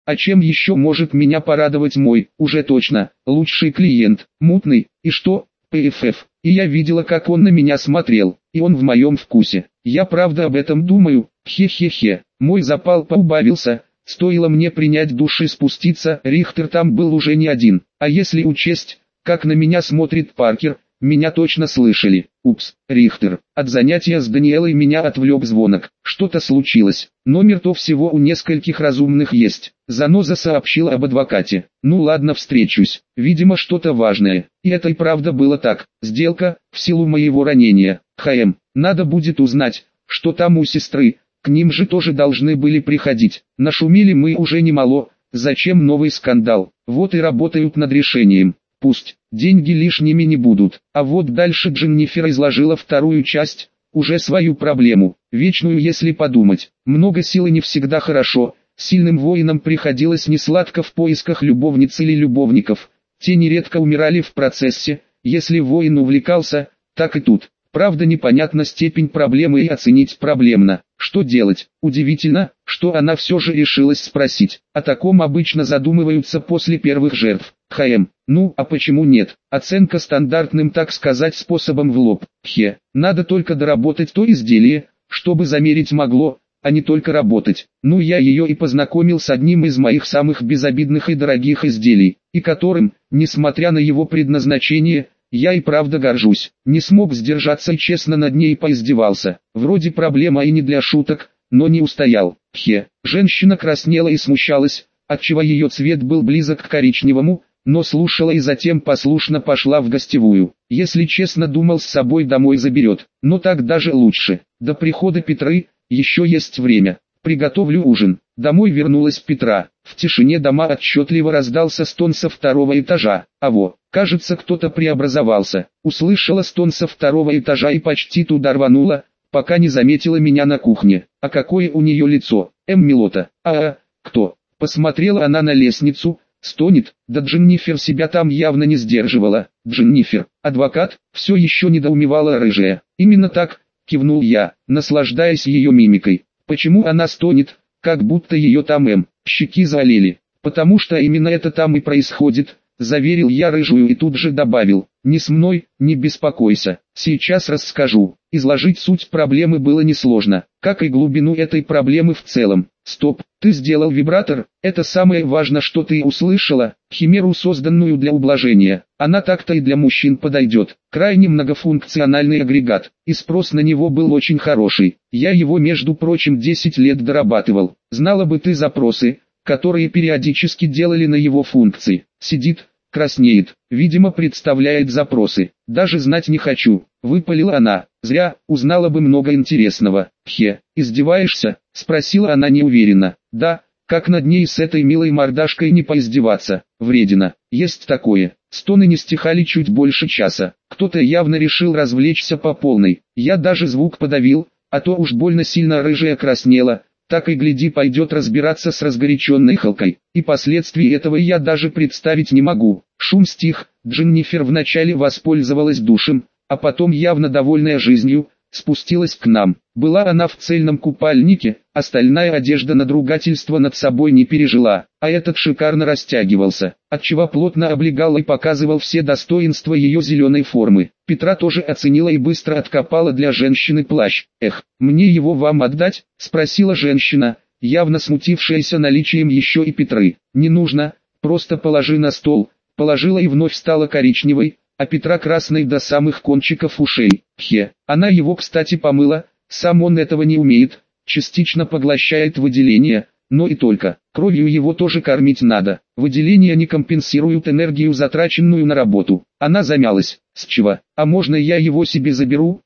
А чем еще может меня порадовать мой, уже точно, лучший клиент, мутный, и что, ПФФ, и я видела, как он на меня смотрел, и он в моем вкусе. Я правда об этом думаю, хе-хе-хе, мой запал поубавился, стоило мне принять душ и спуститься, Рихтер там был уже не один, а если учесть, как на меня смотрит Паркер, меня точно слышали. Упс, Рихтер. От занятия с Даниэлой меня отвлек звонок. Что-то случилось. Номер-то всего у нескольких разумных есть. Заноза сообщил об адвокате. Ну ладно, встречусь. Видимо, что-то важное. И это и правда было так. Сделка, в силу моего ранения. Надо будет узнать, что там у сестры. К ним же тоже должны были приходить. Нашумели мы уже немало. Зачем новый скандал? Вот и работают над решением. Пусть, деньги лишними не будут. А вот дальше Дженнифер изложила вторую часть, уже свою проблему, вечную если подумать. Много силы не всегда хорошо, сильным воинам приходилось несладко в поисках любовниц или любовников. Те нередко умирали в процессе, если воин увлекался, так и тут. Правда, непонятна степень проблемы и оценить проблемно. Что делать? Удивительно, что она все же решилась спросить. О таком обычно задумываются после первых жертв. Ну, а почему нет? Оценка стандартным, так сказать, способом в лоб. Надо только доработать то изделие, чтобы замерить могло, а не только работать. Ну, я ее и познакомил с одним из моих самых безобидных и дорогих изделий, и которым, несмотря на его предназначение, я и правда горжусь. Не смог сдержаться и честно над ней поиздевался. Вроде проблема и не для шуток, но не устоял. Женщина краснела и смущалась, отчего ее цвет был близок к коричневому, но слушала и затем послушно пошла в гостевую. Если честно, думал, с собой домой заберет, но так даже лучше. До прихода Петры еще есть время. Приготовлю ужин. Домой вернулась Петра. В тишине дома отчетливо раздался стон со второго этажа. Кажется, кто-то преобразовался. Услышала стон со второго этажа и почти туда рванула, пока не заметила меня на кухне. А какое у нее лицо, Милота. Кто? Посмотрела она на лестницу. Стонет, да Дженнифер себя там явно не сдерживала. Дженнифер, адвокат, все еще недоумевала рыжая. Именно так, кивнул я, наслаждаясь ее мимикой. Почему она стонет, как будто ее там щеки залили? Потому что именно это там и происходит, заверил я рыжую и тут же добавил. Не с мной, не беспокойся, сейчас расскажу. Изложить суть проблемы было несложно, как и глубину этой проблемы в целом. Стоп, ты сделал вибратор, это самое важное, что ты услышала, химеру, созданную для ублажения. Она так-то и для мужчин подойдет. Крайне многофункциональный агрегат, и спрос на него был очень хороший. Я его, между прочим, 10 лет дорабатывал. Знала бы ты запросы, которые периодически делали на его функции. Сидит, краснеет, видимо, представляет запросы. Даже знать не хочу, выпалила она. Зря, узнала бы много интересного. Издеваешься? Спросила она неуверенно. Да, как над ней с этой милой мордашкой не поиздеваться? Вредина. Есть такое. Стоны не стихали чуть больше часа. Кто-то явно решил развлечься по полной. Я даже звук подавил, а то уж больно сильно рыжая краснела. Так и гляди, пойдет разбираться с разгоряченной Халкой. И последствий этого я даже представить не могу. Шум стих, Дженнифер вначале воспользовалась душем, а потом, явно довольная жизнью, спустилась к нам. Была она в цельном купальнике, остальная одежда надругательства над собой не пережила, а этот шикарно растягивался, отчего плотно облегал и показывал все достоинства ее зеленой формы. Петра тоже оценила и быстро откопала для женщины плащ. Мне его вам отдать? Спросила женщина, явно смутившаяся наличием еще и Петры. Не нужно, просто положи на стол. Положила и вновь стала коричневой, а Петра красной до самых кончиков ушей. Она его, кстати, помыла, сам он этого не умеет, частично поглощает выделение, но и только. Кровью его тоже кормить надо. Выделения не компенсируют энергию, затраченную на работу. Она замялась. С чего? А можно я его себе заберу?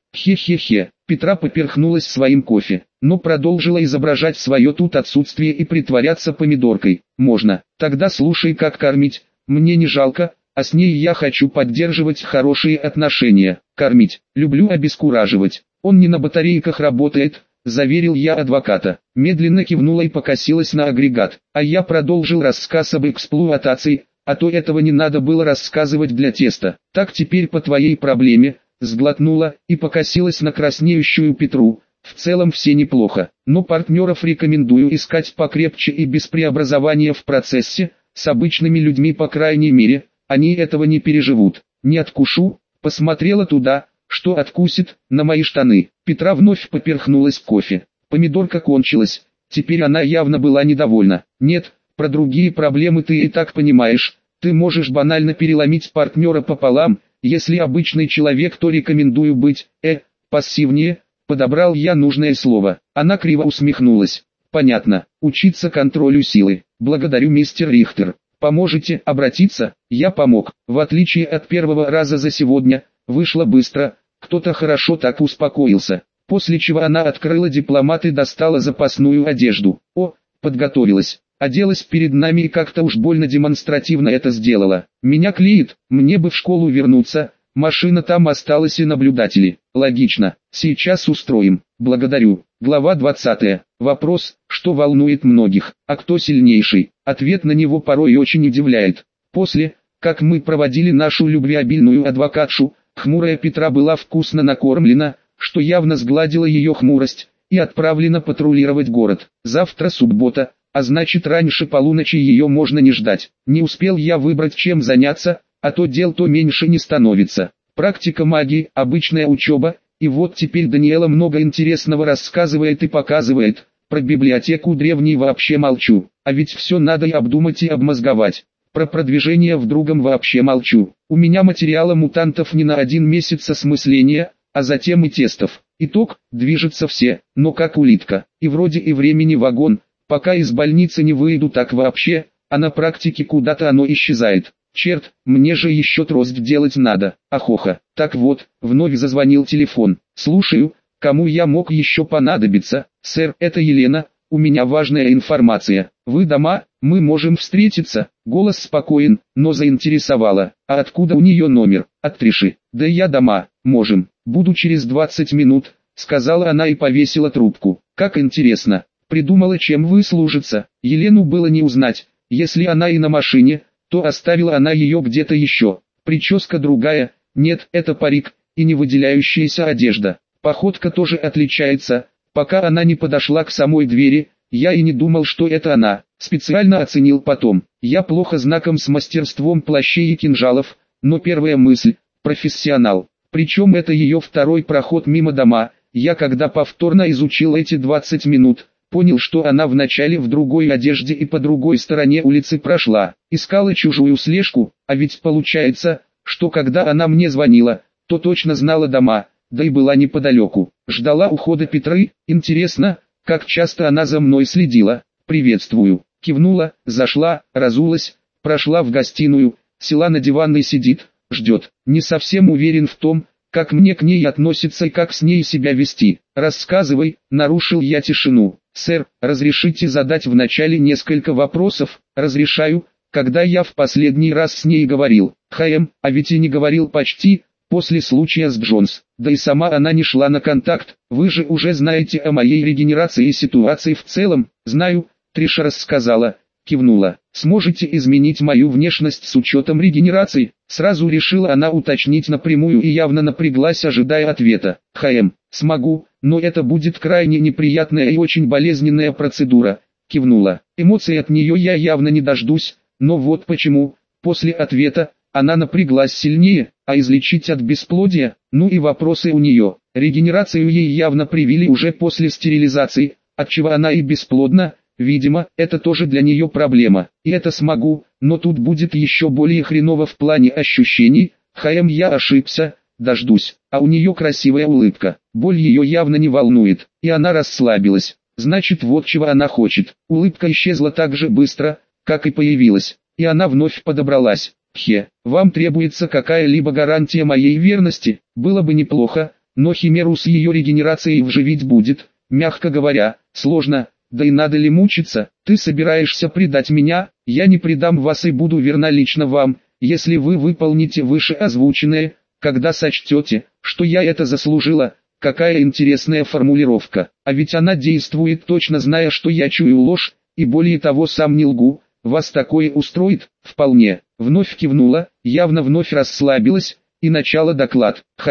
Петра поперхнулась своим кофе, но продолжила изображать свое тут отсутствие и притворяться помидоркой. Можно. Тогда слушай, как кормить. Мне не жалко, а с ней я хочу поддерживать хорошие отношения. Кормить. Люблю обескураживать. Он не на батарейках работает, заверил я адвоката. Медленно кивнула и покосилась на агрегат, а я продолжил рассказ об эксплуатации, а то этого не надо было рассказывать для теста. Так, теперь по твоей проблеме, сглотнула и покосилась на краснеющую Петру. В целом все неплохо, но партнеров рекомендую искать покрепче и без преобразования в процессе, с обычными людьми по крайней мере, они этого не переживут. Не откушу, посмотрела туда, что откусит, на мои штаны. Петра вновь поперхнулась кофе. Помидорка кончилась, теперь она явно была недовольна. Нет, про другие проблемы ты и так понимаешь, ты можешь банально переломить партнера пополам, если обычный человек, то рекомендую быть, пассивнее. Подобрал я нужное слово. Она криво усмехнулась. Понятно, учиться контролю силы. Благодарю, мистер Рихтер. Поможете обратиться? Я помог. В отличие от первого раза за сегодня, вышло быстро, кто-то хорошо так успокоился. После чего она открыла дипломат и достала запасную одежду. О, подготовилась. Оделась перед нами и как-то уж больно демонстративно это сделала. Меня клеит, мне бы в школу вернуться. Машина там осталась и наблюдатели. Логично. Сейчас устроим. Благодарю. Глава 20. Вопрос, что волнует многих, а кто сильнейший? Ответ на него порой очень удивляет. После, как мы проводили нашу любвеобильную адвокатшу, хмурая Петра была вкусно накормлена, что явно сгладило ее хмурость, и отправлена патрулировать город. Завтра суббота, а значит раньше полуночи ее можно не ждать. Не успел я выбрать, чем заняться, а то дел то меньше не становится. Практика магии, обычная учеба, и вот теперь Даниэла много интересного рассказывает и показывает. Про библиотеку древней вообще молчу, а ведь все надо и обдумать и обмозговать. Про продвижение в другом вообще молчу. У меня материала мутантов не на 1 месяц осмысления, а затем и тестов. Итог, движется все, но как улитка, и вроде и времени вагон, пока из больницы не выйду так вообще, а на практике куда-то оно исчезает. Черт, мне же еще трость делать надо, ахоха. Так вот, вновь зазвонил телефон. Слушаю, кому я мог еще понадобиться? Сэр, это Елена, у меня важная информация. Вы дома, мы можем встретиться? Голос спокоен, но заинтересовало. А откуда у нее номер? От Триши. Да я дома, можем. Буду через 20 минут, сказала она и повесила трубку. Как интересно. Придумала, чем выслужиться. Елену было не узнать, если она и на машине, то оставила она ее где-то еще. Прическа другая, нет, это парик, и не выделяющаяся одежда. Походка тоже отличается. Пока она не подошла к самой двери, я и не думал, что это она. Специально оценил потом. Я плохо знаком с мастерством плащей и кинжалов, но первая мысль – профессионал. Причем это ее второй проход мимо дома. Я когда повторно изучил эти 20 минут, понял, что она вначале в другой одежде и по другой стороне улицы прошла. Искала чужую слежку, а ведь получается, что когда она мне звонила, то точно знала дома, да и была неподалеку. Ждала ухода Петры. Интересно, как часто она за мной следила. Приветствую. Кивнула, зашла, разулась, прошла в гостиную, села на диван и сидит, ждет. Не совсем уверен в том, как мне к ней относиться и как с ней себя вести. Рассказывай, нарушил я тишину. Сэр, разрешите задать вначале несколько вопросов? Разрешаю. Когда я в последний раз с ней говорил? А ведь и не говорил почти, после случая с Джонс. Да и сама она не шла на контакт. Вы же уже знаете о моей регенерации и ситуации в целом. Знаю, Триша рассказала. Кивнула. Сможете изменить мою внешность с учетом регенерации? Сразу решила она уточнить напрямую и явно напряглась, ожидая ответа. Смогу, но это будет крайне неприятная и очень болезненная процедура. Кивнула. Эмоций от нее я явно не дождусь, но вот почему. После ответа, она напряглась сильнее, а излечить от бесплодия, ну и вопросы у нее. Регенерацию ей явно привили уже после стерилизации, отчего она и бесплодна. Видимо, это тоже для нее проблема. И это смогу, но тут будет еще более хреново в плане ощущений. Я ошибся, дождусь. А у нее красивая улыбка. Боль ее явно не волнует, и она расслабилась. Значит, вот чего она хочет. Улыбка исчезла так же быстро, как и появилась, и она вновь подобралась. Вам требуется какая-либо гарантия моей верности? Было бы неплохо, но химеру с ее регенерацией вживить будет, мягко говоря, сложно. Да и надо ли мучиться? Ты собираешься предать меня? Я не предам вас и буду верна лично вам, если вы выполните вышеозвученное, когда сочтете, что я это заслужила. Какая интересная формулировка. А ведь она действует точно, зная, что я чую ложь, и более того сам не лгу. Вас такое устроит? Вполне. Вновь кивнула, явно вновь расслабилась, и начала доклад.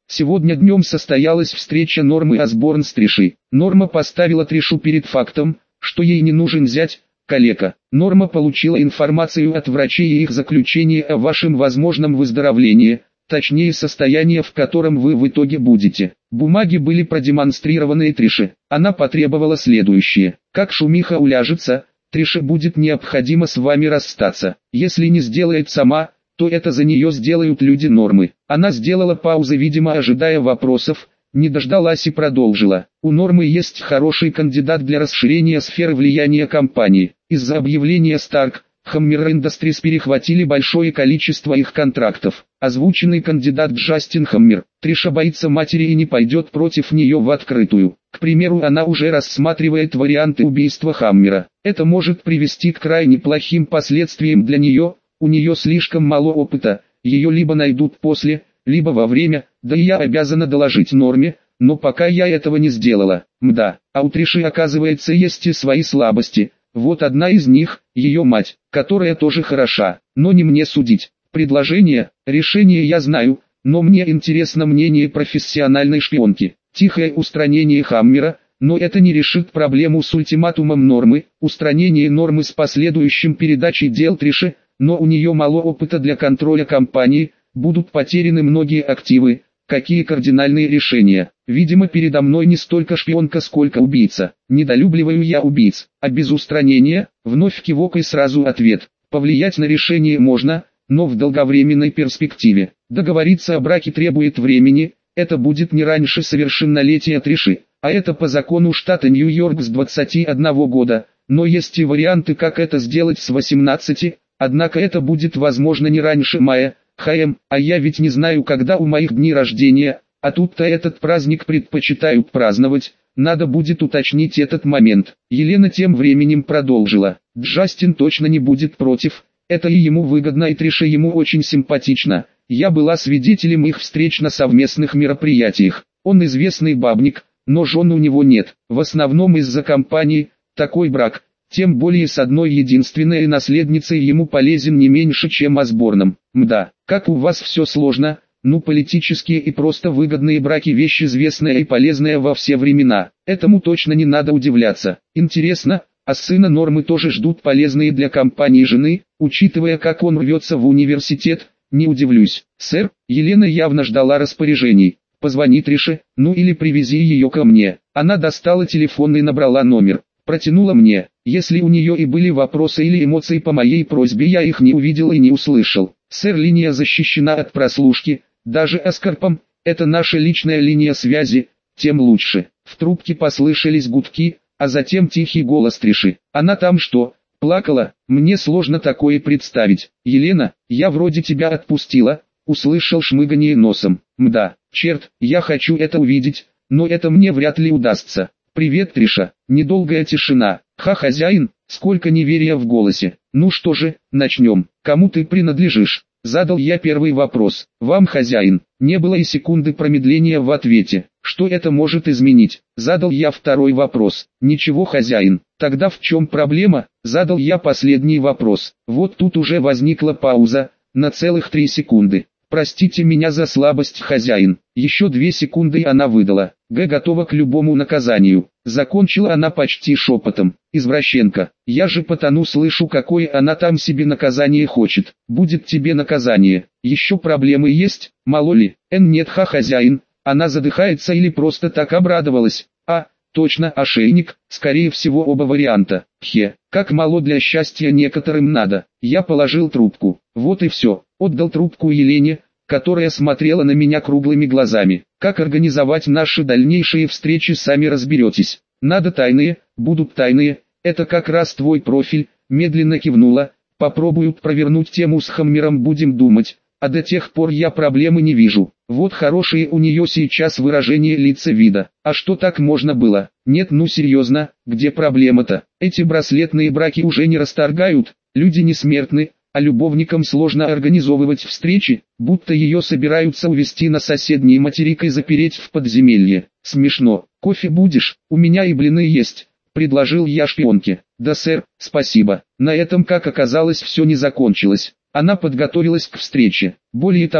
Сегодня днем состоялась встреча Нормы Осборн с Тришей. Норма поставила Тришу перед фактом, что ей не нужен зять, калека. Норма получила информацию от врачей и их заключение о вашем возможном выздоровлении, точнее состояние, в котором вы в итоге будете. Бумаги были продемонстрированы Трише. Она потребовала следующее: как шумиха уляжется, Трише будет необходимо с вами расстаться. Если не сделает сама, то это за нее сделают люди Нормы. Она сделала паузу, видимо ожидая вопросов, не дождалась и продолжила. У Нормы есть хороший кандидат для расширения сферы влияния компании. Из-за объявления Stark, Hammer Industries перехватили большое количество их контрактов. Озвученный кандидат Джастин Хаммер. Триша боится матери и не пойдет против нее в открытую. К примеру, она уже рассматривает варианты убийства Хаммера. Это может привести к крайне плохим последствиям для нее. У нее слишком мало опыта, ее либо найдут после, либо во время, да и я обязана доложить Норме, но пока я этого не сделала. Мда, а у Триши оказывается есть и свои слабости. Вот одна из них, ее мать, которая тоже хороша, но не мне судить. Предложение, решение я знаю, но мне интересно мнение профессиональной шпионки. Тихое устранение Хаммера, но это не решит проблему с ультиматумом Нормы, устранение Нормы с последующим передачей дел Трише, но у нее мало опыта для контроля компании, будут потеряны многие активы. Какие кардинальные решения? Видимо, передо мной не столько шпионка, сколько убийца. Недолюбливаю я убийц, а без устранения, вновь кивок и сразу ответ. Повлиять на решение можно, но в долговременной перспективе. Договориться о браке требует времени, это будет не раньше совершеннолетия Триши, а это по закону штата Нью-Йорк с 21 года, но есть и варианты, как это сделать с 18, однако это будет возможно не раньше мая. А я ведь не знаю, когда у моих дни рождения, а тут-то этот праздник предпочитают праздновать, надо будет уточнить этот момент. Елена тем временем продолжила. Джастин точно не будет против, это и ему выгодно, и Триша ему очень симпатична. Я была свидетелем их встреч на совместных мероприятиях. Он известный бабник, но жен у него нет, в основном из-за компании. Такой брак, тем более с одной единственной наследницей, ему полезен не меньше, чем Осборном. Мда, как у вас все сложно, ну политические и просто выгодные браки — вещь известная и полезная во все времена. Этому точно не надо удивляться. Интересно, а сына Нормы тоже ждут полезные для компании жены, учитывая, как он рвется в университет? Не удивлюсь. Сэр, Елена явно ждала распоряжений. Позвони Трише, ну или привези ее ко мне. Она достала телефон и набрала номер. Протянула мне. Если у нее и были вопросы или эмоции по моей просьбе, я их не увидел и не услышал. Сэр, линия защищена от прослушки, даже эскорпом, это наша личная линия связи, тем лучше. В трубке послышались гудки, а затем тихий голос Триши. Она там что, плакала? Мне сложно такое представить. Елена, я вроде тебя отпустила, услышал шмыганье носом. Мда, черт, я хочу это увидеть, но это мне вряд ли удастся. Привет, Триша. Недолгая тишина. Хозяин, сколько неверия в голосе. Ну что же, начнем. Кому ты принадлежишь? Задал я первый вопрос. Вам, хозяин. Не было и секунды промедления в ответе. Что это может изменить? Задал я второй вопрос. Ничего, хозяин. Тогда в чем проблема? Задал я последний вопрос. Вот тут уже возникла пауза, на целых 3 секунды. Простите меня за слабость, хозяин. Еще 2 секунды и она выдала. Готова к любому наказанию. Закончила она почти шепотом. Извращенка. Я же потому слышу, какое она там себе наказание хочет. Будет тебе наказание. Еще проблемы есть? Мало ли? Нет, хозяин. Она задыхается или просто так обрадовалась? Точно, ошейник, скорее всего оба варианта. Как мало для счастья некоторым надо. Я положил трубку. Вот и все. Отдал трубку Елене, которая смотрела на меня круглыми глазами. Как организовать наши дальнейшие встречи, сами разберетесь. Надо тайные, будут тайные, это как раз твой профиль. Медленно кивнула. Попробуют провернуть тему с Хаммером, будем думать. А до тех пор я проблемы не вижу. Вот хорошее у нее сейчас выражение лица вида. А что, так можно было? Нет, ну серьезно, где проблема-то? Эти браслетные браки уже не расторгают, люди не смертны, а любовникам сложно организовывать встречи, будто ее собираются увезти на соседний материк и запереть в подземелье. Смешно. Кофе будешь? У меня и блины есть, предложил я шпионке. Да, сэр, спасибо. На этом, как оказалось, все не закончилось. Она подготовилась к встрече. Более того,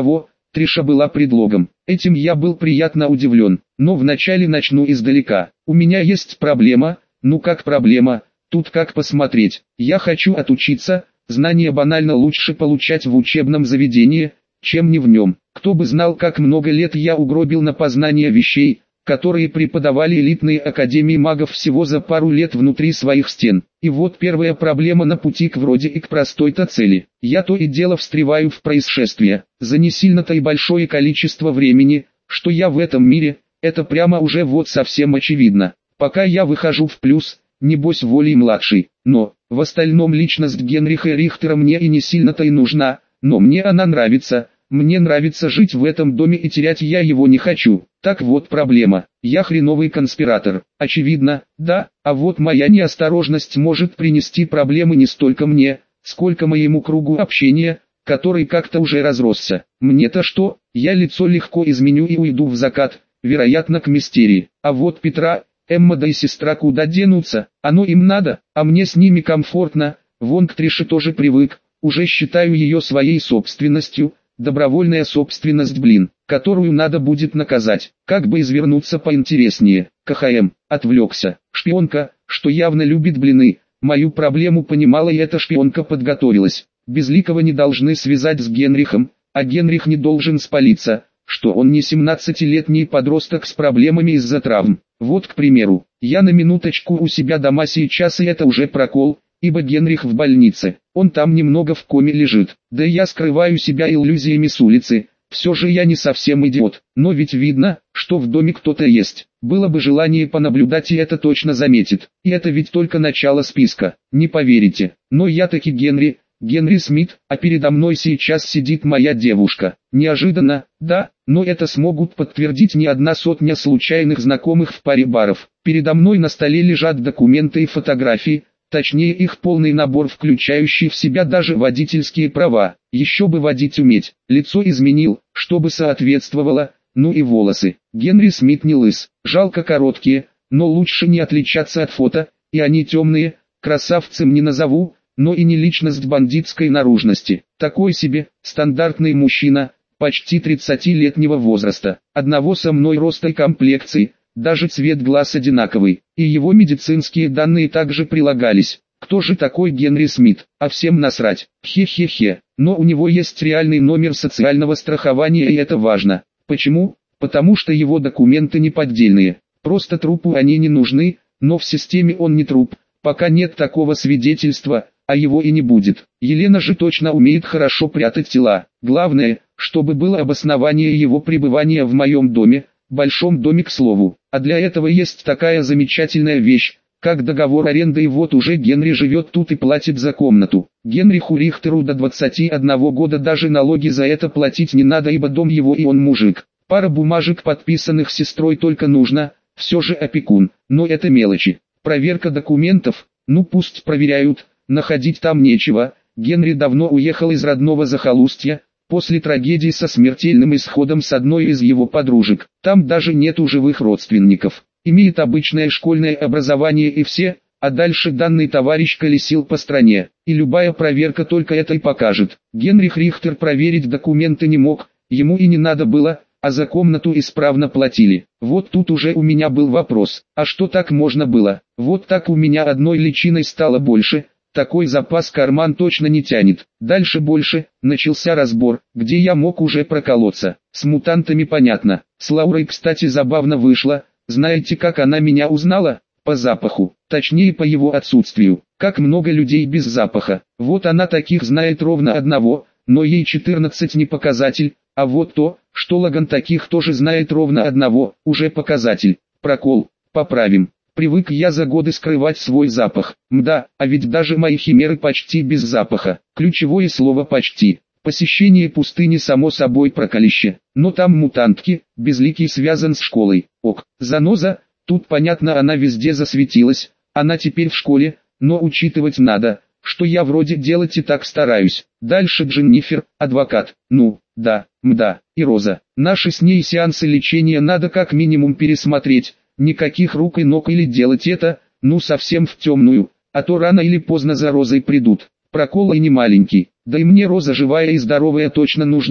Триша была предлогом. Этим я был приятно удивлен. Но вначале начну издалека. У меня есть проблема, ну как проблема, тут как посмотреть. Я хочу отучиться, знания банально лучше получать в учебном заведении, чем не в нем. Кто бы знал, как много лет я угробил на познание вещей, которые преподавали элитные академии магов всего за пару лет внутри своих стен. И вот первая проблема на пути к вроде и к простой-то цели. Я то и дело встреваю в происшествия, за не сильно-то и большое количество времени, что я в этом мире, это прямо уже вот совсем очевидно. Пока я выхожу в плюс, небось волей младший, но, в остальном личность Генриха Рихтера мне и не сильно-то и нужна, но мне она нравится. Мне нравится жить в этом доме и терять я его не хочу. Так вот проблема. Я хреновый конспиратор. Очевидно, да, а вот моя неосторожность может принести проблемы не столько мне, сколько моему кругу общения, который как-то уже разросся. Мне-то что, я лицо легко изменю и уйду в закат, вероятно к мистерии. А вот Петра, Эмма да и сестра куда денутся, оно им надо, а мне с ними комфортно, вон к Трише тоже привык, уже считаю ее своей собственностью. Добровольная собственность, которую надо будет наказать. Как бы извернуться поинтереснее. КХМ, отвлекся. Шпионка, что явно любит блины, мою проблему понимала и эта шпионка подготовилась. Безликого не должны связать с Генрихом, а Генрих не должен спалиться, что он не 17-летний подросток с проблемами из-за травм. Вот к примеру, я на минуточку у себя дома сейчас и это уже прокол. Ибо Генрих в больнице, он там немного в коме лежит, да я скрываю себя иллюзиями с улицы, все же я не совсем идиот, но ведь видно, что в доме кто-то есть, было бы желание понаблюдать и это точно заметит, и это ведь только начало списка, не поверите, но я таки Генри Смит, а передо мной сейчас сидит моя девушка, неожиданно, да, но это смогут подтвердить не одна сотня случайных знакомых в паре баров, передо мной на столе лежат документы и фотографии, точнее их полный набор, включающий в себя даже водительские права, еще бы водить уметь, лицо изменил, чтобы соответствовало, ну и волосы. Генри Смит не лыс, жалко короткие, но лучше не отличаться от фото, и они темные, красавцем не назову, но и не личность бандитской наружности. Такой себе, стандартный мужчина, почти 30-летнего возраста, одного со мной роста и комплекции. Даже цвет глаз одинаковый, и его медицинские данные также прилагались. Кто же такой Генри Смит? А всем насрать. Хе-хе-хе. Но у него есть реальный номер социального страхования и это важно. Почему? Потому что его документы не поддельные. Просто трупу они не нужны, но в системе он не труп. Пока нет такого свидетельства, а его и не будет. Елена же точно умеет хорошо прятать тела. Главное, чтобы было обоснование его пребывания в моем доме. Большом доме, к слову, а для этого есть такая замечательная вещь, как договор аренды, и вот уже Генри живет тут и платит за комнату. Генриху Рихтеру до 21 года даже налоги за это платить не надо, ибо дом его и он мужик. Пара бумажек, подписанных сестрой, только нужно, все же опекун, но это мелочи. Проверка документов, ну пусть проверяют, находить там нечего. Генри давно уехал из родного захолустья, после трагедии со смертельным исходом с одной из его подружек. Там даже нету живых родственников. Имеет обычное школьное образование и все, а дальше данный товарищ колесил по стране. И любая проверка только это и покажет. Генрих Рихтер проверить документы не мог, ему и не надо было, а за комнату исправно платили. Вот тут уже у меня был вопрос, а что так можно было? Вот так у меня одной личиной стало больше. Такой запас карман точно не тянет. Дальше больше, начался разбор, где я мог уже проколоться. С мутантами понятно. С Лаурой, кстати, забавно вышло. Знаете, как она меня узнала? По запаху. Точнее, по его отсутствию. Как много людей без запаха. Вот она таких знает ровно одного, но ей 14 не показатель. А вот то, что Лаган таких тоже знает ровно одного, уже показатель. Прокол. Поправим. Привык я за годы скрывать свой запах. Мда, а ведь даже мои химеры почти без запаха. Ключевое слово «почти». Посещение пустыни само собой проколище. Но там мутантки, безликий связан с школой. Ок, заноза, тут понятно, она везде засветилась. Она теперь в школе, но учитывать надо, что я вроде делать и так стараюсь. Дальше Дженнифер, адвокат. Ну, да, мда, и Роза. Наши с ней сеансы лечения надо как минимум пересмотреть. Никаких рук и ног или делать это, ну совсем в темную, а то рано или поздно за Розой придут. Прокол и не маленький, да и мне Роза живая и здоровая точно нужнее.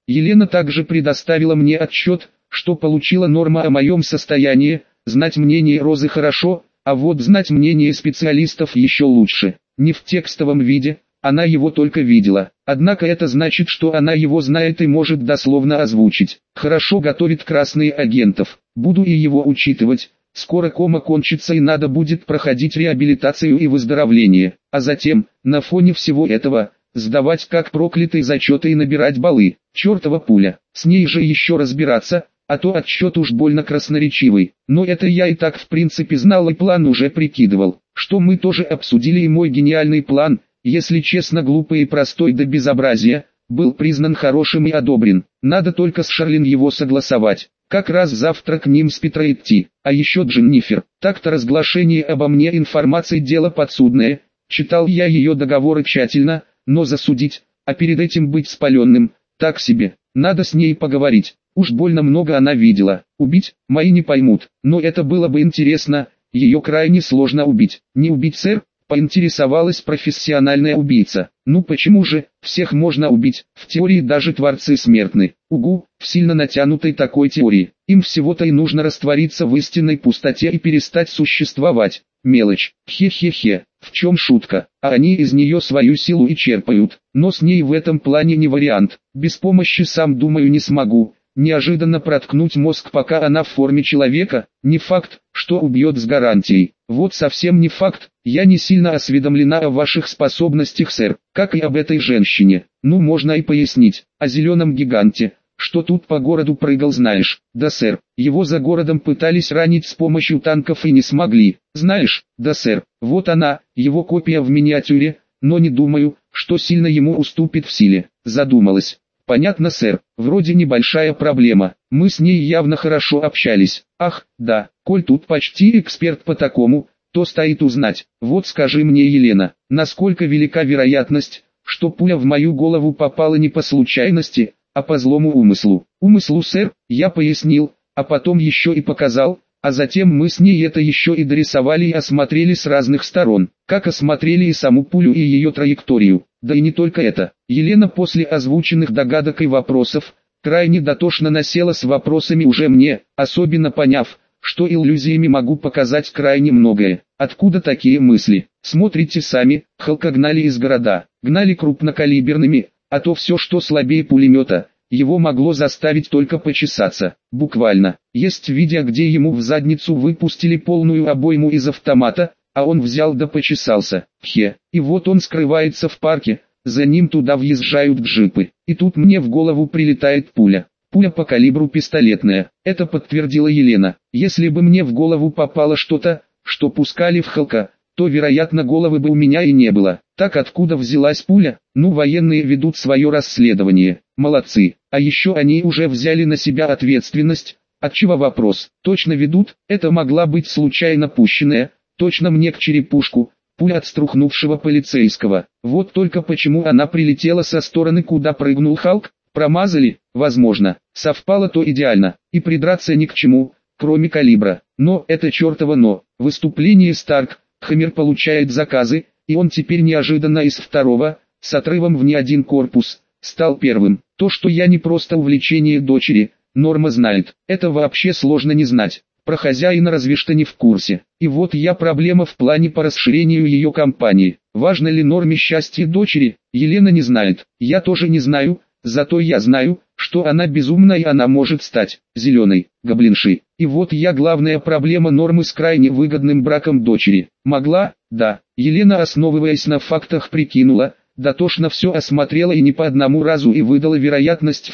Елена также предоставила мне отчет, что получила Норма о моем состоянии. Знать мнение Розы хорошо, а вот знать мнение специалистов еще лучше. Не в текстовом виде, она его только видела. Однако это значит, что она его знает и может дословно озвучить. Хорошо готовит красные агентов. Буду и его учитывать. Скоро кома кончится и надо будет проходить реабилитацию и выздоровление. А затем, на фоне всего этого, сдавать как проклятые зачеты и набирать баллы. Чертова пуля. С ней же еще разбираться, а то отчет уж больно красноречивый. Но это я и так в принципе знал и план уже прикидывал. Что мы тоже обсудили, и мой гениальный план, если честно глупый и простой до безобразия, был признан хорошим и одобрен. Надо только с Шарлин его согласовать. Как раз завтра к ним с Петра идти. А еще Дженнифер. Так-то разглашение обо мне информации дело подсудное. Читал я ее договоры тщательно, но засудить, а перед этим быть спаленным, так себе. Надо с ней поговорить. Уж больно много она видела. Убить, мои не поймут. Но это было бы интересно. Ее крайне сложно убить. Не убить, сэр? Поинтересовалась профессиональная убийца. Ну почему же, всех можно убить, в теории даже творцы смертны. Угу, в сильно натянутой такой теории. Им всего-то и нужно раствориться в истинной пустоте и перестать существовать. Мелочь. Хе-хе-хе. В чем шутка? А они из нее свою силу и черпают. Но с ней в этом плане не вариант. Без помощи сам думаю не смогу. Неожиданно проткнуть мозг, пока она в форме человека, не факт, что убьет с гарантией. Вот совсем не факт. Я не сильно осведомлена о ваших способностях, сэр, как и об этой женщине. Ну можно и пояснить. О зеленом гиганте, что тут по городу прыгал, знаешь? Да, сэр. Его за городом пытались ранить с помощью танков и не смогли. Знаешь? Да, сэр. Вот она, его копия в миниатюре, но не думаю, что сильно ему уступит в силе. Задумалась. Понятно, сэр, вроде небольшая проблема, мы с ней явно хорошо общались. Ах, да, коль тут почти эксперт по такому, то стоит узнать. Вот скажи мне, Елена, насколько велика вероятность, что пуля в мою голову попала не по случайности, а по злому умыслу. Умыслу, сэр, я пояснил, а потом еще и показал, а затем мы с ней это еще и дорисовали и осмотрели с разных сторон, как осмотрели и саму пулю и ее траекторию. Да и не только это. Елена после озвученных догадок и вопросов, крайне дотошно насела с вопросами уже мне, особенно поняв, что иллюзиями могу показать крайне многое. Откуда такие мысли? Смотрите сами, Халка гнали из города, гнали крупнокалиберными, а то все, что слабее пулемета, его могло заставить только почесаться. Буквально. Есть видео, где ему в задницу выпустили полную обойму из автомата, а он взял да почесался. И вот он скрывается в парке, за ним туда въезжают джипы. И тут мне в голову прилетает пуля. Пуля по калибру пистолетная. Это подтвердила Елена. Если бы мне в голову попало что-то, что пускали в Халка, то вероятно головы бы у меня и не было. Так откуда взялась пуля? Ну, военные ведут свое расследование. Молодцы. А еще они уже взяли на себя ответственность. Отчего вопрос? Точно ведут? Это могла быть случайно пущенная. Точно мне к черепушку, пуля от струхнувшего полицейского. Вот только почему она прилетела со стороны, куда прыгнул Халк? Промазали? Возможно. Совпало то идеально. И придраться ни к чему, кроме калибра. Но это чертово но. Выступление Старк, Хаммер получает заказы, и он теперь неожиданно из второго, с отрывом в не один корпус, стал первым. То, что я не просто увлечение дочери, Норма знает. Это вообще сложно не знать. Про хозяина разве что не в курсе. И вот я проблема в плане по расширению ее компании. Важно ли Норме счастье дочери? Елена не знает. Я тоже не знаю, зато я знаю, что она безумна и она может стать зеленой, гоблиншей. И вот я главная проблема Нормы с крайне выгодным браком дочери. Могла? Да. Елена, основываясь на фактах, прикинула, дотошно все осмотрела и не по одному разу и выдала вероятность в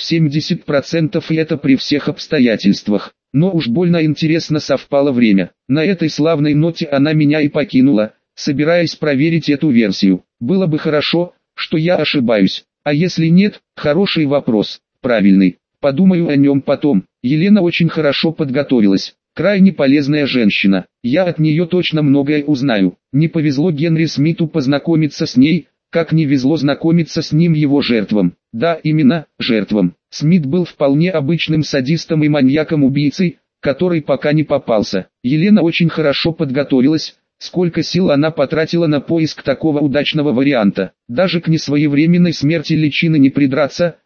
70%, и это при всех обстоятельствах. Но уж больно интересно совпало время. На этой славной ноте она меня и покинула, собираясь проверить эту версию. Было бы хорошо, что я ошибаюсь. А если нет, хороший вопрос, правильный. Подумаю о нем потом. Елена очень хорошо подготовилась. Крайне полезная женщина. Я от нее точно многое узнаю. Не повезло Генри Смиту познакомиться с ней, как не везло знакомиться с ним его жертвам. Да, именно, жертвам. Смит был вполне обычным садистом и маньяком-убийцей, который пока не попался. Елена очень хорошо подготовилась, сколько сил она потратила на поиск такого удачного варианта. Даже к несвоевременной смерти личины не придраться,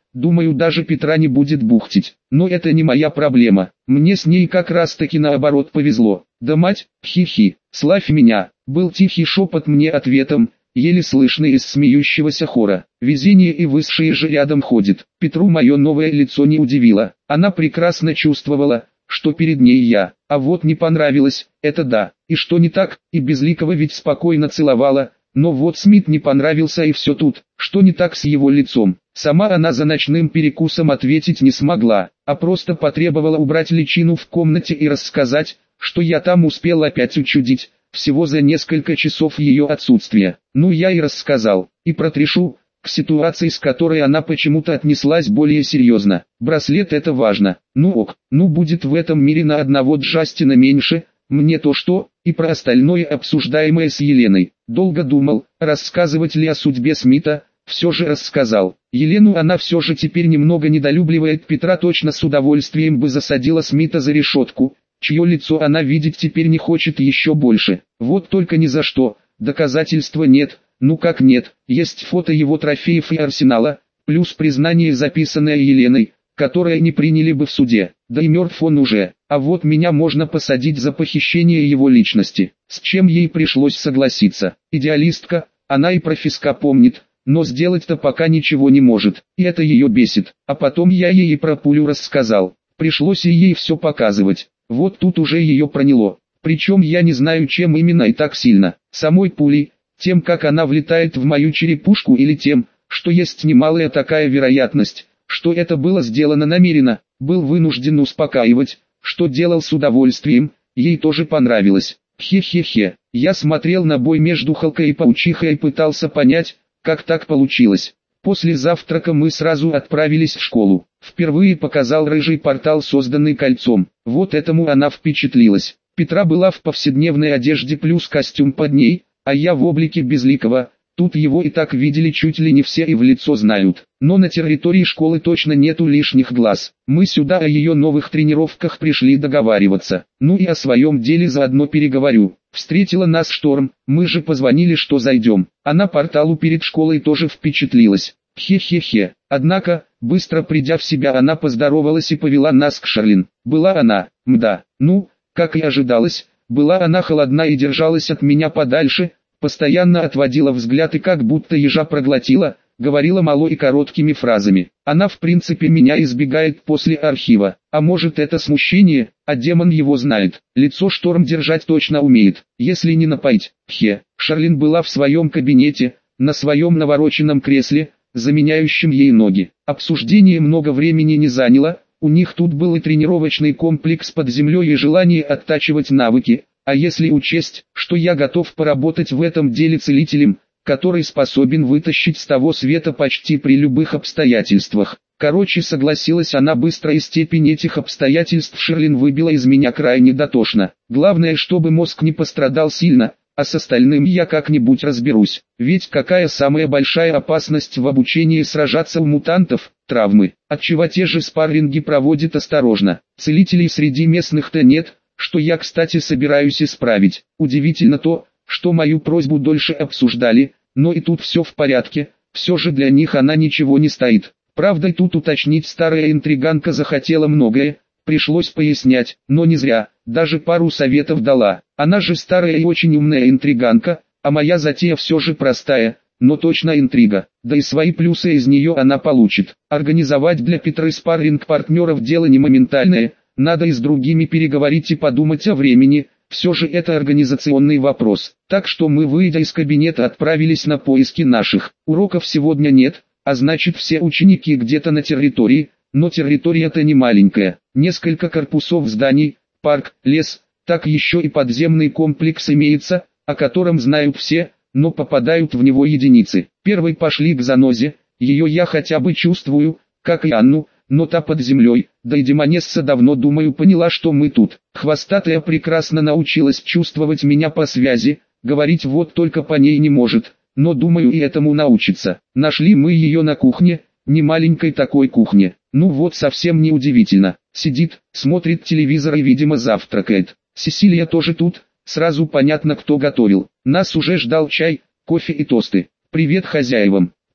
думаю, даже Петра не будет бухтить. Но это не моя проблема, мне с ней как раз таки наоборот повезло. Да мать, хи-хи, славь меня, был тихий шепот мне ответом, еле слышный из смеющегося хора. Везение и высшее же рядом ходит. Петру мое новое лицо не удивило, она прекрасно чувствовала, что перед ней я, а вот не понравилось, это да, и что не так, и Безликого ведь спокойно целовала, но вот Смит не понравился и все тут, что не так с его лицом. Сама она за ночным перекусом ответить не смогла, а просто потребовала убрать личину в комнате и рассказать, что я там успел опять учудить, всего за несколько часов ее отсутствия. Ну я и рассказал, и про Тришу, к ситуации с которой она почему-то отнеслась более серьезно. Браслет это важно, ну ок, ну будет в этом мире на одного Джастина меньше, мне то что, и про остальное обсуждаемое с Еленой. Долго думал, рассказывать ли о судьбе Смита, все же рассказал. Елену она все же теперь немного недолюбливает, Петра точно с удовольствием бы засадила Смита за решетку, чье лицо она видеть теперь не хочет еще больше. Вот только ни за что, доказательства нет, ну как нет, есть фото его трофеев и арсенала, плюс признание, записанное Еленой, которое не приняли бы в суде, да и мертв он уже, а вот меня можно посадить за похищение его личности, с чем ей пришлось согласиться. Идеалистка, она и про Фиска помнит, но сделать-то пока ничего не может, и это ее бесит. А потом я ей и про пулю рассказал, пришлось и ей все показывать, вот тут уже ее проняло. Причем я не знаю, чем именно и так сильно, самой пулей, тем как она влетает в мою черепушку, или тем, что есть немалая такая вероятность, что это было сделано намеренно. Был вынужден успокаивать, что делал с удовольствием, ей тоже понравилось. Хе-хе-хе, я смотрел на бой между Халкой и Паучихой и пытался понять, как так получилось. После завтрака мы сразу отправились в школу. Впервые показал рыжий портал, созданный кольцом. Вот этому она впечатлилась. Петра была в повседневной одежде плюс костюм под ней, а я в облике Безликого. Тут его и так видели чуть ли не все и в лицо знают. Но на территории школы точно нету лишних глаз. Мы сюда о ее новых тренировках пришли договариваться. Ну и о своем деле заодно переговорю. Встретила нас Шторм, мы же позвонили, что зайдем. Она порталу перед школой тоже впечатлилась. Хе-хе-хе. Однако, быстро придя в себя, она поздоровалась и повела нас к Шарлин. Была она, мда, ну, как и ожидалось, была она холодна и держалась от меня подальше, постоянно отводила взгляд и как будто ежа проглотила, говорила мало и короткими фразами. Она в принципе меня избегает после архива, а может это смущение, а демон его знает. Лицо Шторм держать точно умеет, если не напоить. Шарлин была в своем кабинете, на своем навороченном кресле, заменяющем ей ноги. Обсуждение много времени не заняло, у них тут был и тренировочный комплекс под землей и желание оттачивать навыки. А если учесть, что я готов поработать в этом деле целителем, который способен вытащить с того света почти при любых обстоятельствах. Короче, согласилась она быстро, и степень этих обстоятельств Шерлин выбила из меня крайне дотошно. Главное, чтобы мозг не пострадал сильно, а с остальным я как-нибудь разберусь. Ведь какая самая большая опасность в обучении сражаться у мутантов? Травмы. Отчего те же спарринги проводят осторожно. Целителей среди местных-то нет, что я, кстати, собираюсь исправить. Удивительно то, что мою просьбу дольше обсуждали, но и тут все в порядке, все же для них она ничего не стоит. Правда, и тут уточнить старая интриганка захотела многое, пришлось пояснять, но не зря, даже пару советов дала. Она же старая и очень умная интриганка, а моя затея все же простая, но точно интрига, да и свои плюсы из нее она получит. Организовать для Петры спарринг партнеров дело не моментальное, надо и с другими переговорить и подумать о времени, все же это организационный вопрос. Так что мы, выйдя из кабинета, отправились на поиски наших. Уроков сегодня нет, а значит все ученики где-то на территории, но территория-то не маленькая. Несколько корпусов зданий, парк, лес, так еще и подземный комплекс имеется, о котором знают все, но попадают в него единицы. Первой пошли к Занозе, ее я хотя бы чувствую, как и Анну, но та под землей, да и Демонесса давно, думаю, поняла, что мы тут. Хвостатая прекрасно научилась чувствовать меня по связи, говорить вот только по ней не может, но думаю и этому научится. Нашли мы ее на кухне, не маленькой такой кухне. Ну вот совсем не удивительно. Сидит, смотрит телевизор и видимо завтракает. Сесилия тоже тут, сразу понятно, кто готовил. Нас уже ждал чай, кофе и тосты. Привет хозяевам.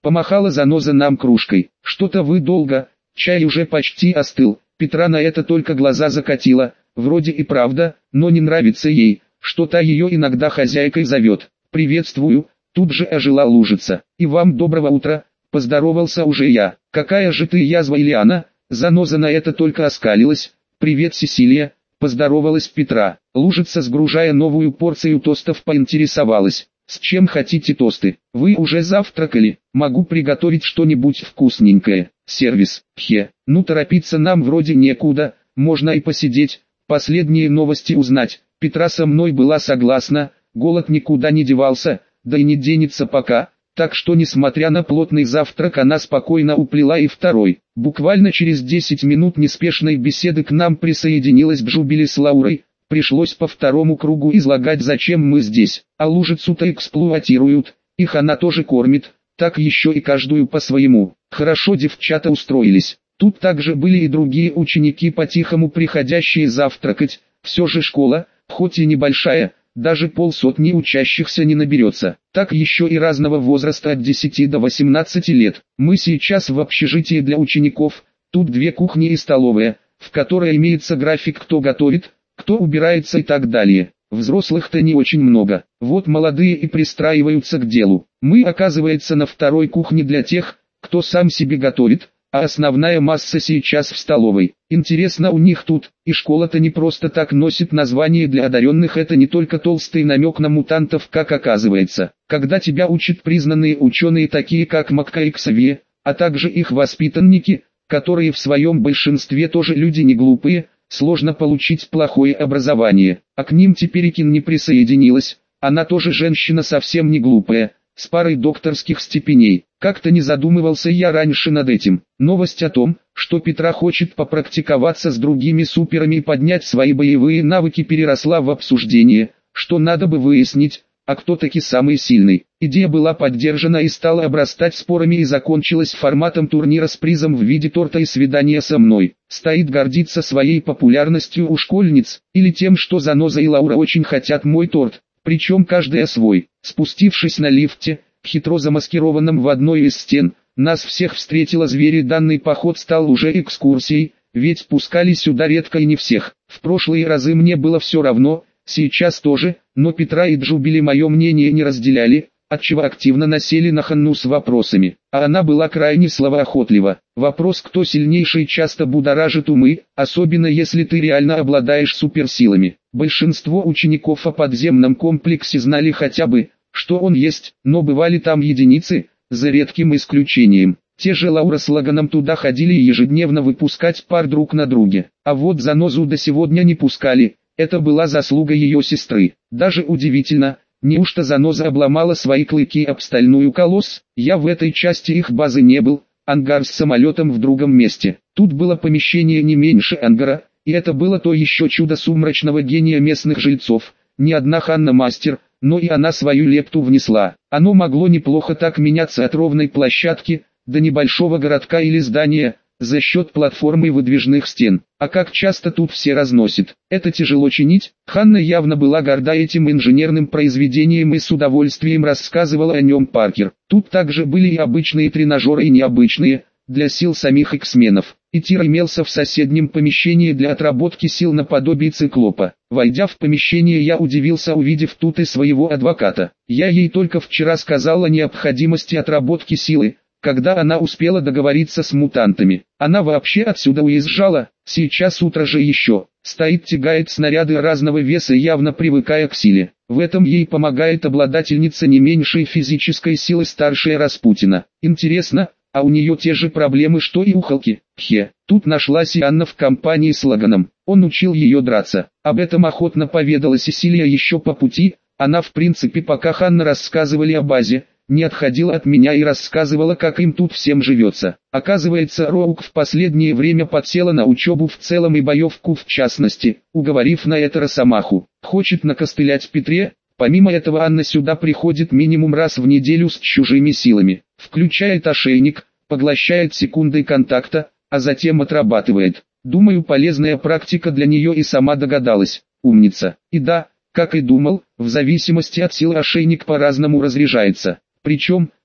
Помахала заноза нам кружкой. Что-то вы долго, чай уже почти остыл. Петра на это только глаза закатила. Вроде и правда, но не нравится ей, что та ее иногда хозяйкой зовет. «Приветствую», тут же ожила Лужица. «И вам доброго утра», поздоровался уже я. «Какая же ты язва, Ильяна?» Заноза на это только оскалилась. «Привет, Сесилия», поздоровалась Петра. Лужица, сгружая новую порцию тостов, поинтересовалась. «С чем хотите тосты? Вы уже завтракали? Могу приготовить что-нибудь вкусненькое. Сервис, ну торопиться нам вроде некуда, можно и посидеть, последние новости узнать». Петра со мной была согласна, голод никуда не девался, да и не денется пока, так что несмотря на плотный завтрак она спокойно уплела и второй. Буквально через 10 минут неспешной беседы к нам присоединилась Джубили с Лаурой. Пришлось по второму кругу излагать, зачем мы здесь, а Лужицу-то эксплуатируют, их она тоже кормит, так еще и каждую по-своему. Хорошо девчата устроились. Тут также были и другие ученики, по-тихому приходящие завтракать. Все же школа, хоть и небольшая, даже полсотни учащихся не наберется. Так еще и разного возраста от 10 до 18 лет. Мы сейчас в общежитии для учеников, тут 2 кухни и столовая, в которой имеется график, кто готовит, кто убирается и так далее. Взрослых-то не очень много, вот молодые и пристраиваются к делу. Мы, оказывается, на второй кухне для тех, кто сам себе готовит, а основная масса сейчас в столовой. Интересно, у них тут, и школа-то не просто так носит название для одаренных, это не только толстый намек на мутантов, как оказывается. Когда тебя учат признанные ученые, такие как Макка и Ксавье, а также их воспитанники, которые в своем большинстве тоже люди не глупые, сложно получить плохое образование. А к ним теперь и Кин не присоединилась, она тоже женщина совсем не глупая, с парой докторских степеней. Как-то не задумывался я раньше над этим. Новость о том, что Петра хочет попрактиковаться с другими суперами и поднять свои боевые навыки, переросла в обсуждение, что надо бы выяснить, а кто таки самый сильный. Идея была поддержана и стала обрастать спорами и закончилась форматом турнира с призом в виде торта и свидания со мной. Стоит гордиться своей популярностью у школьниц, или тем, что Заноза и Лаура очень хотят мой торт, причем каждая свой. Спустившись на лифте, хитро замаскированном в одной из стен, нас всех встретила звери. Данный поход стал уже экскурсией, ведь пускали сюда редко и не всех. В прошлые разы мне было все равно, сейчас тоже, но Петра и Джубили мое мнение не разделяли, отчего активно насели на Ханну с вопросами, а она была крайне словоохотлива. Вопрос, кто сильнейший, часто будоражит умы, особенно если ты реально обладаешь суперсилами. Большинство учеников о подземном комплексе знали хотя бы, что он есть, но бывали там единицы, за редким исключением. Те же Лаура с Лаганом туда ходили ежедневно выпускать пар друг на друге, а вот Занозу до сегодня не пускали, это была заслуга ее сестры. Даже удивительно, неужто Заноза обломала свои клыки об стальную колосс? Я в этой части их базы не был, ангар с самолетом в другом месте. Тут было помещение не меньше ангара, и это было то еще чудо сумрачного гения местных жильцов. Не одна Ханна-мастер, но и она свою лепту внесла. Оно могло неплохо так меняться от ровной площадки до небольшого городка или здания, за счет платформы и выдвижных стен. А как часто тут все разносит, это тяжело чинить. Ханна явно была горда этим инженерным произведением и с удовольствием рассказывала о нем Паркер. Тут также были и обычные тренажеры, и необычные, для сил самих X-менов. И тир имелся в соседнем помещении для отработки сил наподобие циклопа. Войдя в помещение, я удивился, увидев тут и своего адвоката. Я ей только вчера сказал о необходимости отработки силы, когда она успела договориться с мутантами. Она вообще отсюда уезжала, сейчас утро же еще. Стоит, тягает снаряды разного веса, явно привыкая к силе. В этом ей помогает обладательница не меньшей физической силы, старшая Распутина. Интересно, а у нее те же проблемы, что и у Халки? Тут нашлась и Анна в компании с Лаганом. Он учил ее драться. Об этом охотно поведала Сесилия еще по пути. Она в принципе, пока Ханна рассказывали о базе, не отходила от меня и рассказывала, как им тут всем живется. Оказывается, Роук в последнее время подсела на учебу в целом и боевку в частности, уговорив на это Росомаху. Хочет накостылять Петре. Помимо этого, Анна сюда приходит минимум раз в неделю с чужими силами. Включает ошейник, поглощает секунды контакта, а затем отрабатывает. Думаю, полезная практика для нее, и сама догадалась. Умница. И да, как и думал, в зависимости от силы ошейник по-разному разряжается. Причем,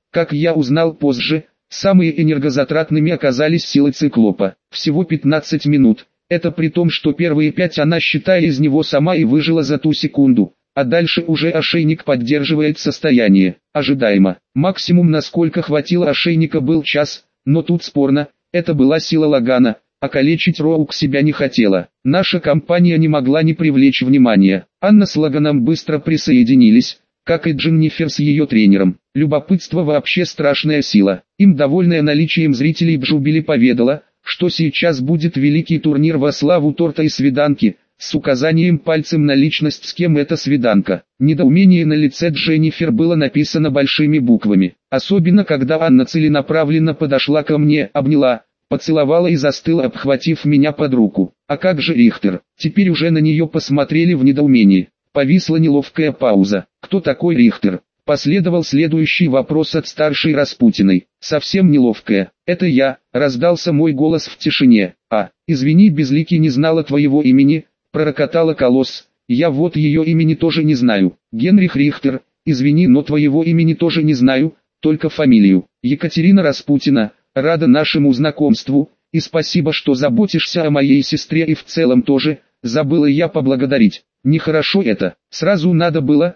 Как я узнал позже, самые энергозатратными оказались силы циклопа. Всего 15 минут. Это при том, что первые 5 она, считая из него сама, и выжила за ту секунду. А дальше уже ошейник поддерживает состояние. Ожидаемо. Максимум, насколько хватило ошейника, был час, но тут спорно. Это была сила Лагана, а калечить Роук себя не хотела. Наша компания не могла не привлечь внимания. Анна с Лаганом быстро присоединились, как и Дженнифер с ее тренером. Любопытство вообще страшная сила. Им, довольная наличием зрителей, Джубили поведала, что сейчас будет великий турнир во славу торта и свиданки, с указанием пальцем на личность, с кем эта свиданка. Недоумение на лице Дженнифер было написано большими буквами. Особенно когда Анна целенаправленно подошла ко мне, обняла, поцеловала и застыла, обхватив меня под руку. А как же Рихтер? Теперь уже на нее посмотрели в недоумении. Повисла неловкая пауза. Кто такой Рихтер? Последовал следующий вопрос от старшей Распутиной. Совсем неловкая. Это я, раздался мой голос в тишине. Извини, Безликий, не знала твоего имени, пророкотала Колосс. Я вот ее имени тоже не знаю. Генрих Рихтер, извини, но твоего имени тоже не знаю, только фамилию. Екатерина Распутина, рада нашему знакомству, и спасибо, что заботишься о моей сестре, и в целом тоже, забыла я поблагодарить. Нехорошо это, сразу надо было,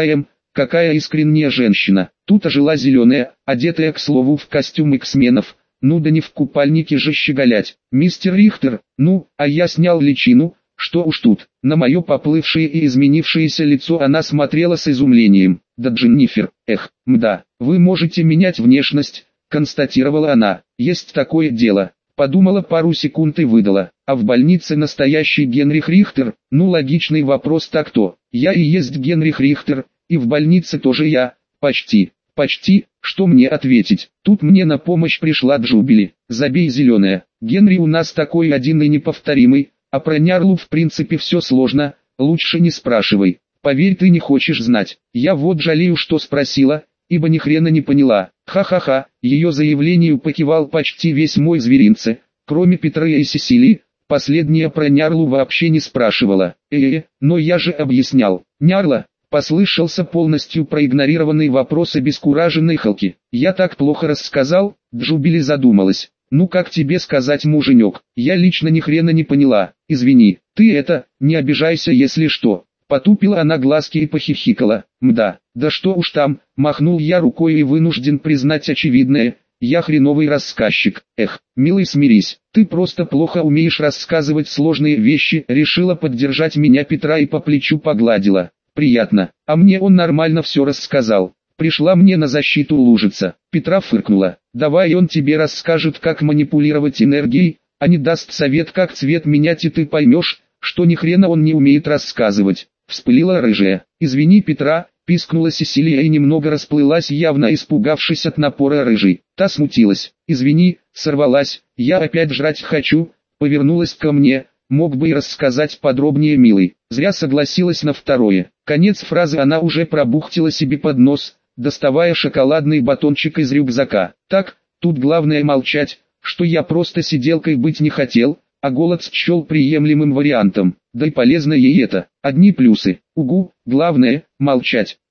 какая искренняя женщина. Тут ожила зеленая, одетая, к слову, в костюм X-менов, ну да не в купальнике же щеголять. Мистер Рихтер, а я снял личину, что уж тут. На мое поплывшее и изменившееся лицо она смотрела с изумлением. Да, Дженнифер, мда, вы можете менять внешность, констатировала она. Есть такое дело. Подумала пару секунд и выдала. А в больнице настоящий Генрих Рихтер? Логичный вопрос, так то. Я и есть Генрих Рихтер, и в больнице тоже я. Почти, что мне ответить? Тут мне на помощь пришла Джубили. Забей, зеленая. Генри у нас такой один и неповторимый, а про Нярлу в принципе все сложно, лучше не спрашивай. Поверь, ты не хочешь знать. Я вот жалею, что спросила, ибо ни хрена не поняла. Ха-ха-ха, ее заявлению покивал почти весь мой зверинце, кроме Петра и Сесилии. Последняя про Нярлу вообще не спрашивала. Но я же объяснял. Нярла, послышался полностью проигнорированный вопрос обескураженной Халки. Я так плохо рассказал? Джубили задумалась. Как тебе сказать, муженек, я лично ни хрена не поняла. Извини, ты не обижайся, если что. Потупила она глазки и похихикала. Мда, да что уж там, махнул я рукой и вынужден признать очевидное. Я хреновый рассказчик. Милый, смирись, ты просто плохо умеешь рассказывать сложные вещи. Решила поддержать меня Петра и по плечу погладила. Приятно, а мне он нормально все рассказал. Пришла мне на защиту Лужица. Петра фыркнула. Давай он тебе расскажет, как манипулировать энергией, а не даст совет, как цвет менять, и ты поймешь, что ни хрена он не умеет рассказывать. Вспылила рыжая. Извини, Петра, пискнула Сесилия и немного расплылась, явно испугавшись от напора рыжей. Та смутилась. Извини, сорвалась, я опять жрать хочу, повернулась ко мне. Мог бы и рассказать подробнее, милый. Зря согласилась на второе. Конец фразы она уже пробухтила себе под нос, доставая шоколадный батончик из рюкзака. Так, тут главное молчать, что я просто сиделкой быть не хотел, а голод счел приемлемым вариантом. Да и полезно ей это. Одни плюсы. Угу, главное, молчать.